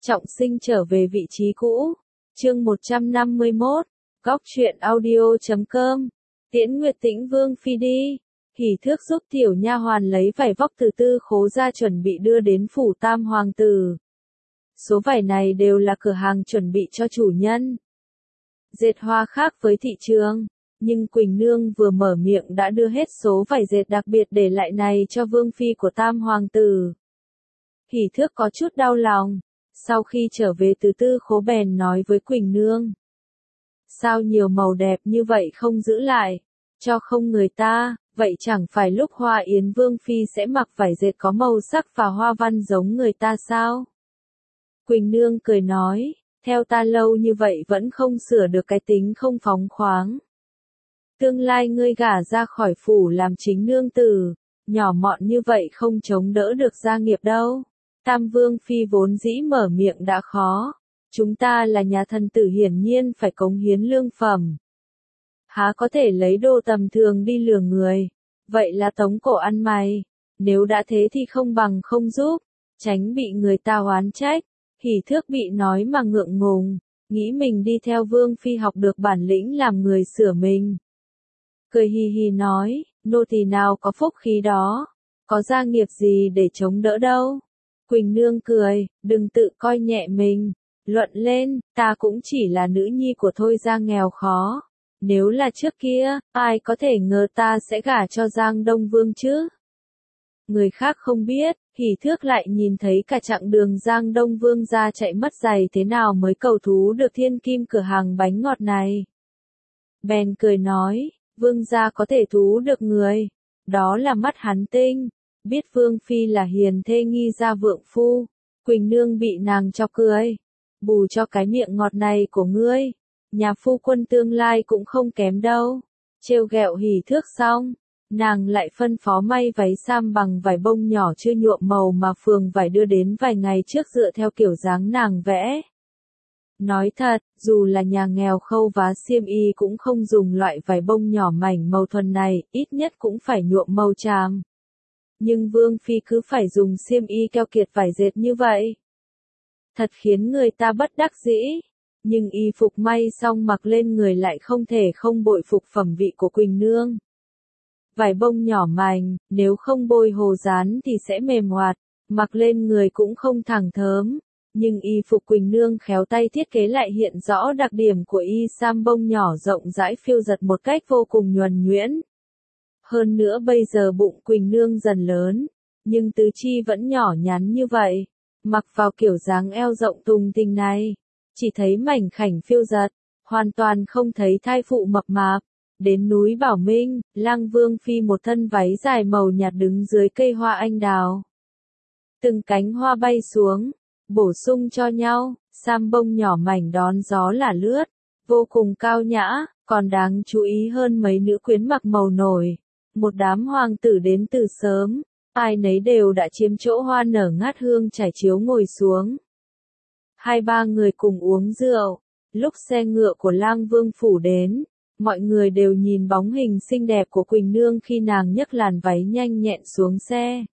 Trọng sinh trở về vị trí cũ. Chương 151. Góc truyện audio.com. Tiễn Nguyệt Tĩnh Vương phi đi. Hỉ Thước giúp tiểu nha hoàn lấy vải vóc từ Tư Khố ra chuẩn bị đưa đến phủ Tam hoàng tử. Số vải này đều là cửa hàng chuẩn bị cho chủ nhân. Dệt hoa khác với thị trường, nhưng Quỳnh Nương vừa mở miệng đã đưa hết số vải dệt đặc biệt để lại này cho vương phi của Tam hoàng tử. Hỉ Thước có chút đau lòng, sau khi trở về từ Tư Khố bèn nói với Quỳnh Nương. Sao nhiều màu đẹp như vậy không giữ lại, cho không người ta, vậy chẳng phải lúc Hoa Yến vương phi sẽ mặc vải dệt có màu sắc và hoa văn giống người ta sao? Quỳnh Nương cười nói, theo ta lâu như vậy vẫn không sửa được cái tính không phóng khoáng. Tương lai ngươi gả ra khỏi phủ làm chính nương tử, nhỏ mọn như vậy không chống đỡ được gia nghiệp đâu. Tam vương phi vốn dĩ mở miệng đã khó, chúng ta là nhà thần tử hiển nhiên phải cống hiến lương phẩm. Há có thể lấy đồ tầm thường đi lừa người, vậy là tống cổ ăn mày, nếu đã thế thì không bằng không giúp, tránh bị người ta oán trách. Hỉ Thước bị nói mà ngượng ngùng, nghĩ mình đi theo vương phi học được bản lĩnh làm người sửa mình. Cười hì hì nói, nô tỳ nào có phúc khí đó, có gia nghiệp gì để chống đỡ đâu. Quỳnh Nương cười, đừng tự coi nhẹ mình, luận lên, ta cũng chỉ là nữ nhi của Thôi gia nghèo khó. Nếu là trước kia, ai có thể ngờ ta sẽ gả cho Giang Đông Vương chứ? Người khác không biết, Hỉ Thước lại nhìn thấy cả chặng đường Giang Đông Vương gia chạy mất giày thế nào mới cầu thú được thiên kim cửa hàng bánh ngọt này. Bèn cười nói, vương gia có thể thú được người, đó là mắt hắn tinh, biết vương phi là hiền thê nghi gia vượng phu. Quỳnh Nương bị nàng cho cười, bù cho cái miệng ngọt này của ngươi, nhà phu quân tương lai cũng không kém đâu. Trêu ghẹo Hỉ Thước xong, nàng lại phân phó may váy sam bằng vải bông nhỏ chưa nhuộm màu mà phường vải đưa đến vài ngày trước dựa theo kiểu dáng nàng vẽ. Nói thật, dù là nhà nghèo khâu vá xiêm y cũng không dùng loại vải bông nhỏ mảnh màu thuần này, ít nhất cũng phải nhuộm màu tràm. Nhưng vương phi cứ phải dùng xiêm y keo kiệt vải dệt như vậy. Thật khiến người ta bất đắc dĩ. Nhưng y phục may xong mặc lên người lại không thể không bội phục phẩm vị của Quỳnh Nương. Vải bông nhỏ mảnh, nếu không bôi hồ dán thì sẽ mềm hoạt, mặc lên người cũng không thẳng thớm. Nhưng y phục Quỳnh Nương khéo tay thiết kế lại hiện rõ đặc điểm của y sam bông nhỏ rộng rãi phiêu giật một cách vô cùng nhuần nhuyễn. Hơn nữa bây giờ bụng Quỳnh Nương dần lớn, nhưng tứ chi vẫn nhỏ nhắn như vậy, mặc vào kiểu dáng eo rộng tùng tình này, chỉ thấy mảnh khảnh phiêu giật, hoàn toàn không thấy thai phụ mập mạp. Đến núi Bảo Minh, Lăng Vương phi một thân váy dài màu nhạt đứng dưới cây hoa anh đào. Từng cánh hoa bay xuống, bổ sung cho nhau, sam bông nhỏ mảnh đón gió là lướt, vô cùng cao nhã, còn đáng chú ý hơn mấy nữ quyến mặc màu nổi. Một đám hoàng tử đến từ sớm, ai nấy đều đã chiếm chỗ hoa nở ngát hương trải chiếu ngồi xuống. Hai ba người cùng uống rượu, lúc xe ngựa của Lang Vương phủ đến, mọi người đều nhìn bóng hình xinh đẹp của Quỳnh Nương khi nàng nhấc làn váy nhanh nhẹn xuống xe.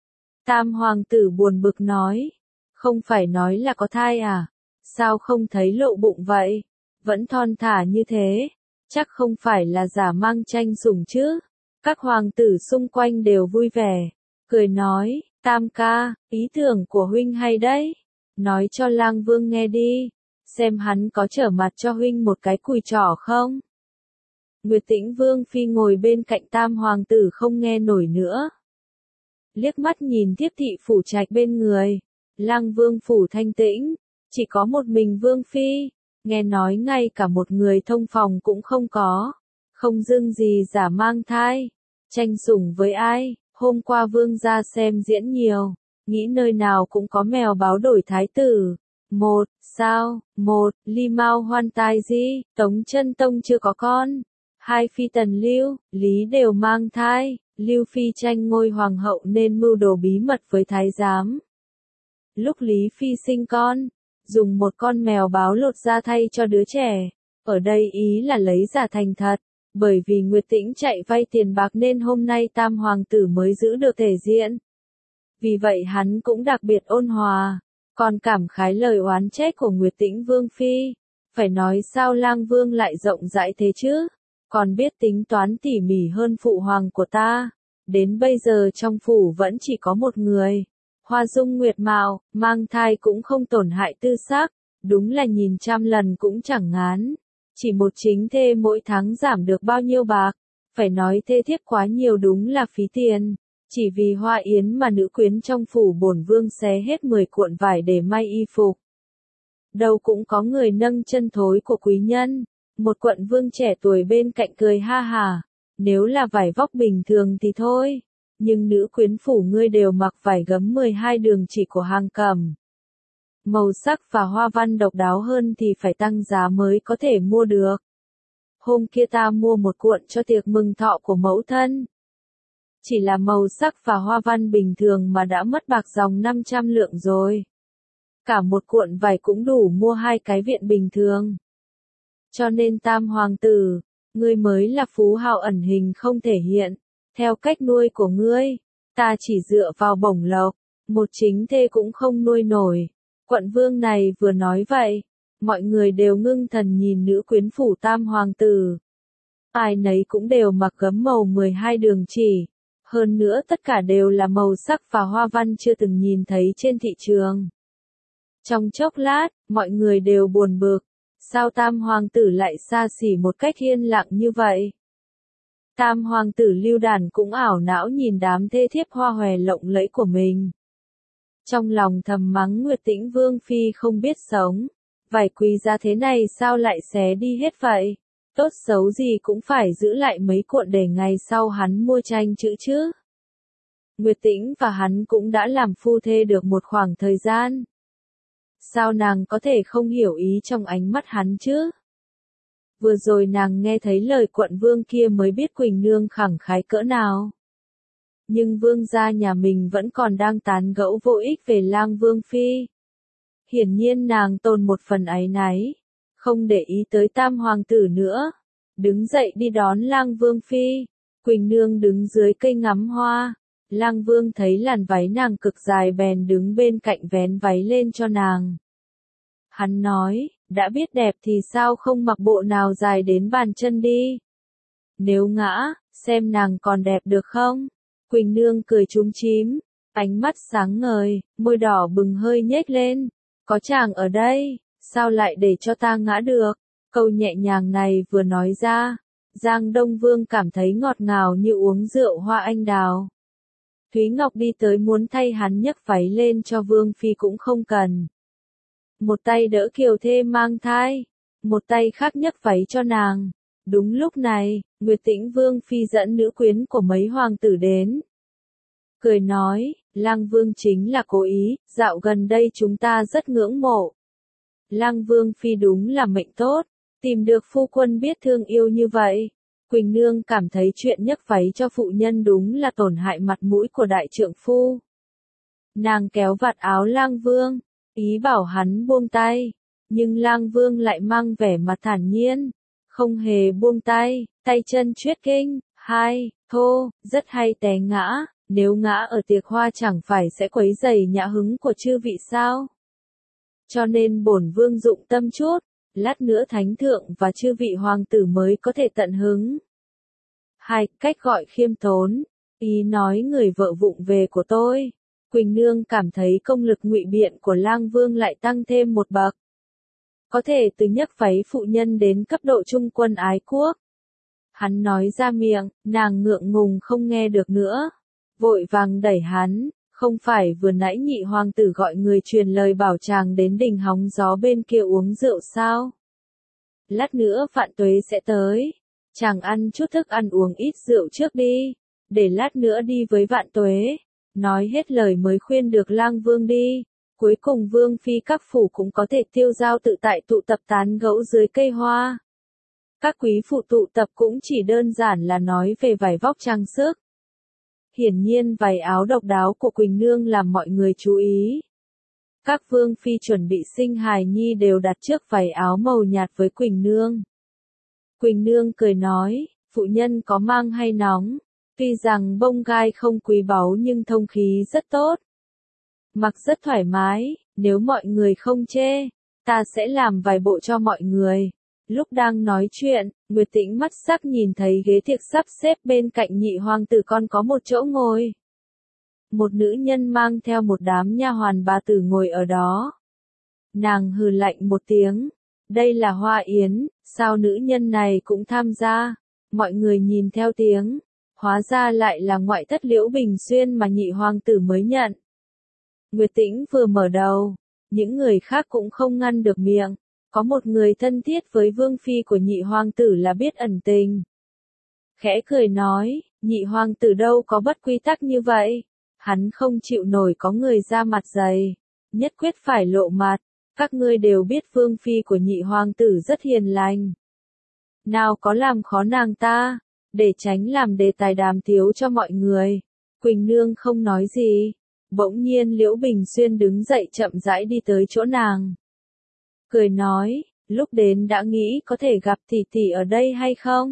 Tam hoàng tử buồn bực nói, không phải nói là có thai à, sao không thấy lộ bụng vậy, vẫn thon thả như thế, chắc không phải là giả mang tranh sủng chứ. Các hoàng tử xung quanh đều vui vẻ, cười nói, Tam ca, ý tưởng của huynh hay đấy, nói cho Lang Vương nghe đi, xem hắn có trở mặt cho huynh một cái cùi trỏ không. Nguyệt Tĩnh Vương phi ngồi bên cạnh Tam hoàng tử không nghe nổi nữa. Liếc mắt nhìn tiếp thị phủ trạch bên người, Lang Vương phủ thanh tĩnh, chỉ có một mình Vương phi, nghe nói ngay cả một người thông phòng cũng không có, không dưng gì giả mang thai, tranh sủng với ai. Hôm qua Vương gia xem diễn nhiều, nghĩ nơi nào cũng có mèo báo đổi thái tử. Một, sao, một, Ly Mao Hoan tai di, Tống Chân Tông chưa có con. Hai phi tần Lưu, Lý đều mang thai, Lưu phi tranh ngôi hoàng hậu nên mưu đồ bí mật với thái giám. Lúc Lý phi sinh con, dùng một con mèo báo lột da thay cho đứa trẻ, ở đây ý là lấy giả thành thật, bởi vì Nguyệt Tĩnh chạy vay tiền bạc nên hôm nay Tam hoàng tử mới giữ được thể diện. Vì vậy hắn cũng đặc biệt ôn hòa, Còn cảm khái lời oán trách của Nguyệt Tĩnh Vương Phi. Phải nói sao Lang Vương lại rộng rãi thế chứ? Còn biết tính toán tỉ mỉ hơn phụ hoàng của ta. Đến bây giờ trong phủ vẫn chỉ có một người. Hoa dung nguyệt mạo, mang thai cũng không tổn hại tư xác. Đúng là nhìn trăm lần cũng chẳng ngán. Chỉ một chính thê mỗi tháng giảm được bao nhiêu bạc. Phải nói thê thiếp quá nhiều đúng là phí tiền. Chỉ vì Hoa Yến mà nữ quyến trong phủ bổn vương xé hết 10 cuộn vải để may y phục. Đâu cũng có người nâng chân thối của quý nhân. Một quận vương trẻ tuổi bên cạnh cười ha hà. Nếu là vải vóc bình thường thì thôi. Nhưng nữ quyến phủ ngươi đều mặc vải gấm 12 đường chỉ của hàng cẩm. Màu sắc và hoa văn độc đáo hơn thì phải tăng giá mới có thể mua được. Hôm kia ta mua một cuộn cho tiệc mừng thọ của mẫu thân. Chỉ là màu sắc và hoa văn bình thường mà đã mất bạc dòng 500 lượng rồi. Cả một cuộn vải cũng đủ mua 2 cái viện bình thường. Cho nên tam hoàng tử, ngươi mới là phú hào ẩn hình không thể hiện. Theo cách nuôi của ngươi, ta chỉ dựa vào bổng lộc, một chính thê cũng không nuôi nổi. Quận vương này vừa nói vậy, mọi người đều ngưng thần nhìn nữ quyến phủ tam hoàng tử. Ai nấy cũng đều mặc gấm màu 12 đường chỉ. Hơn nữa tất cả đều là màu sắc và hoa văn chưa từng nhìn thấy trên thị trường. Trong chốc lát, mọi người đều buồn bực. Sao tam hoàng tử lại xa xỉ một cách yên lặng như vậy? Tam hoàng tử Lưu Đàn cũng ảo não nhìn đám thê thiếp hoa hòe lộng lẫy của mình. Trong lòng thầm mắng Nguyệt Tĩnh Vương Phi không biết sống. Vải quý giá thế này sao lại xé đi hết vậy? Tốt xấu gì cũng phải giữ lại mấy cuộn để ngày sau hắn mua tranh chữ chứ. Nguyệt Tĩnh và hắn cũng đã làm phu thê được một khoảng thời gian. Sao nàng có thể không hiểu ý trong ánh mắt hắn chứ? Vừa rồi nàng nghe thấy lời quận vương kia mới biết Quỳnh Nương khẳng khái cỡ nào. Nhưng vương gia nhà mình vẫn còn đang tán gẫu vô ích về Lang Vương Phi. Hiển nhiên nàng tồn một phần áy náy, không để ý tới tam hoàng tử nữa. Đứng dậy đi đón Lang Vương Phi. Quỳnh Nương đứng dưới cây ngắm hoa. Lang Vương thấy làn váy nàng cực dài bèn đứng bên cạnh vén váy lên cho nàng. Hắn nói, đã biết đẹp thì sao không mặc bộ nào dài đến bàn chân đi. Nếu ngã, xem nàng còn đẹp được không? Quỳnh Nương cười chúm chím, ánh mắt sáng ngời, môi đỏ bừng hơi nhếch lên. Có chàng ở đây, sao lại để cho ta ngã được? Câu nhẹ nhàng này vừa nói ra, Giang Đông Vương cảm thấy ngọt ngào như uống rượu hoa anh đào. Thúy Ngọc đi tới muốn thay hắn nhấc váy lên cho Vương Phi cũng không cần. Một tay đỡ Kiều Thê mang thai, một tay khác nhấc váy cho nàng. Đúng lúc này, Nguyệt Tĩnh Vương Phi dẫn nữ quyến của mấy hoàng tử đến. Cười nói, Lang Vương chính là cố ý, dạo gần đây chúng ta rất ngưỡng mộ. Lang Vương Phi đúng là mệnh tốt, tìm được phu quân biết thương yêu như vậy. Quỳnh Nương cảm thấy chuyện nhấc váy cho phụ nhân đúng là tổn hại mặt mũi của đại trượng phu. Nàng kéo vạt áo Lang Vương, ý bảo hắn buông tay, nhưng Lang Vương lại mang vẻ mặt thản nhiên, không hề buông tay, tay chân chuyết kinh, thô, rất hay té ngã, nếu ngã ở tiệc hoa chẳng phải sẽ quấy rầy nhã hứng của chư vị sao? Cho nên bổn vương dụng tâm chút, lát nữa thánh thượng và chư vị hoàng tử mới có thể tận hứng. Cách gọi khiêm tốn, ý nói người vợ vụng về của tôi. Quỳnh Nương cảm thấy công lực ngụy biện của Lang Vương lại tăng thêm một bậc. Có thể từ nhấc váy phụ nhân đến cấp độ trung quân ái quốc. Hắn nói ra miệng, nàng ngượng ngùng không nghe được nữa. Vội vàng đẩy hắn, không phải vừa nãy nhị hoàng tử gọi người truyền lời bảo chàng đến đình hóng gió bên kia uống rượu sao? Lát nữa Vạn Tuế sẽ tới. Chàng ăn chút thức ăn uống ít rượu trước đi, để lát nữa đi với Vạn Tuế. Nói hết lời mới khuyên được Lang Vương đi. Cuối cùng Vương Phi các phủ cũng có thể tiêu dao tự tại tụ tập tán gẫu dưới cây hoa. Các quý phụ tụ tập cũng chỉ đơn giản là nói về vải vóc trang sức. Hiển nhiên váy áo độc đáo của Quỳnh Nương làm mọi người chú ý. Các Vương Phi chuẩn bị sinh hài nhi đều đặt trước váy áo màu nhạt với Quỳnh Nương. Quỳnh Nương cười nói, phụ nhân có mang hay nóng, tuy rằng bông gai không quý báu nhưng thông khí rất tốt. mặc rất thoải mái, nếu mọi người không chê, ta sẽ làm vài bộ cho mọi người. Lúc đang nói chuyện, Nguyệt Tĩnh mắt sắc nhìn thấy ghế tiệc sắp xếp bên cạnh nhị hoàng tử còn có một chỗ ngồi. Một nữ nhân mang theo một đám nha hoàn bà tử ngồi ở đó. Nàng hừ lạnh một tiếng. Đây là Hoa Yến, sao nữ nhân này cũng tham gia? Mọi người nhìn theo tiếng. Hóa ra lại là ngoại thất Liễu Bình Xuyên mà nhị hoàng tử mới nhận. Nguyệt Tĩnh vừa mở đầu, những người khác cũng không ngăn được miệng. Có một người thân thiết với vương phi của nhị hoàng tử là biết ẩn tình. Khẽ cười nói, nhị hoàng tử đâu có bất quy tắc như vậy. Hắn không chịu nổi có người ra mặt dày, nhất quyết phải lộ mặt. Các ngươi đều biết vương phi của nhị hoàng tử rất hiền lành. Nào có làm khó nàng ta, để tránh làm đề tài đàm tiếu cho mọi người. Quỳnh Nương không nói gì. Bỗng nhiên Liễu Bình Xuyên đứng dậy chậm rãi đi tới chỗ nàng. Cười nói, lúc đến đã nghĩ có thể gặp tỷ tỷ ở đây hay không?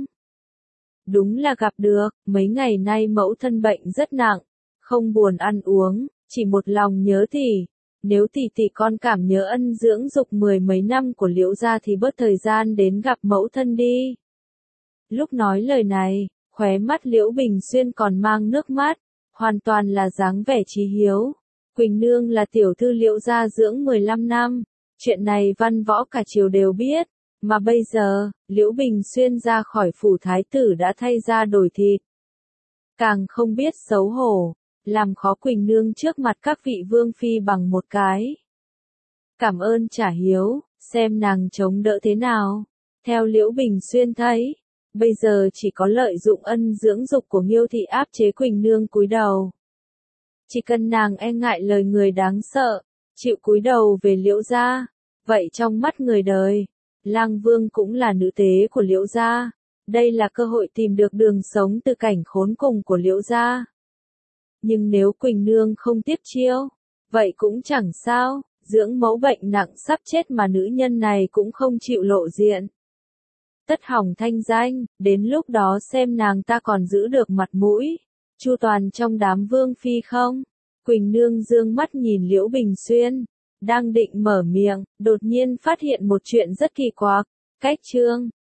Đúng là gặp được, mấy ngày nay mẫu thân bệnh rất nặng, không buồn ăn uống, chỉ một lòng nhớ tỷ. Nếu tỷ tỷ con cảm nhớ ân dưỡng dục mười mấy năm của Liễu gia thì bớt thời gian đến gặp mẫu thân đi. Lúc nói lời này, khóe mắt Liễu Bình Xuyên còn mang nước mắt, hoàn toàn là dáng vẻ chí hiếu. Quỳnh Nương là tiểu thư Liễu gia dưỡng 15 năm, chuyện này văn võ cả triều đều biết, mà bây giờ, Liễu Bình Xuyên ra khỏi phủ thái tử đã thay ra đổi thịt. Càng không biết xấu hổ, làm khó Quỳnh Nương trước mặt các vị vương phi bằng một cái. Cảm ơn trả hiếu, xem nàng chống đỡ thế nào. Theo Liễu Bình Xuyên thấy, bây giờ chỉ có lợi dụng ân dưỡng dục của Nghiêu thị áp chế Quỳnh Nương cúi đầu. Chỉ cần nàng e ngại lời người đáng sợ, chịu cúi đầu về Liễu gia, vậy trong mắt người đời, Lang Vương cũng là nữ tế của Liễu gia. Đây là cơ hội tìm được đường sống từ cảnh khốn cùng của Liễu gia. Nhưng nếu Quỳnh Nương không tiếp chiêu, vậy cũng chẳng sao, dưỡng mẫu bệnh nặng sắp chết mà nữ nhân này cũng không chịu lộ diện. Tất hỏng thanh danh, đến lúc đó xem nàng ta còn giữ được mặt mũi, chu toàn trong đám vương phi không? Quỳnh Nương dương mắt nhìn Liễu Bình Xuyên, đang định mở miệng, đột nhiên phát hiện một chuyện rất kỳ quặc. Cách chương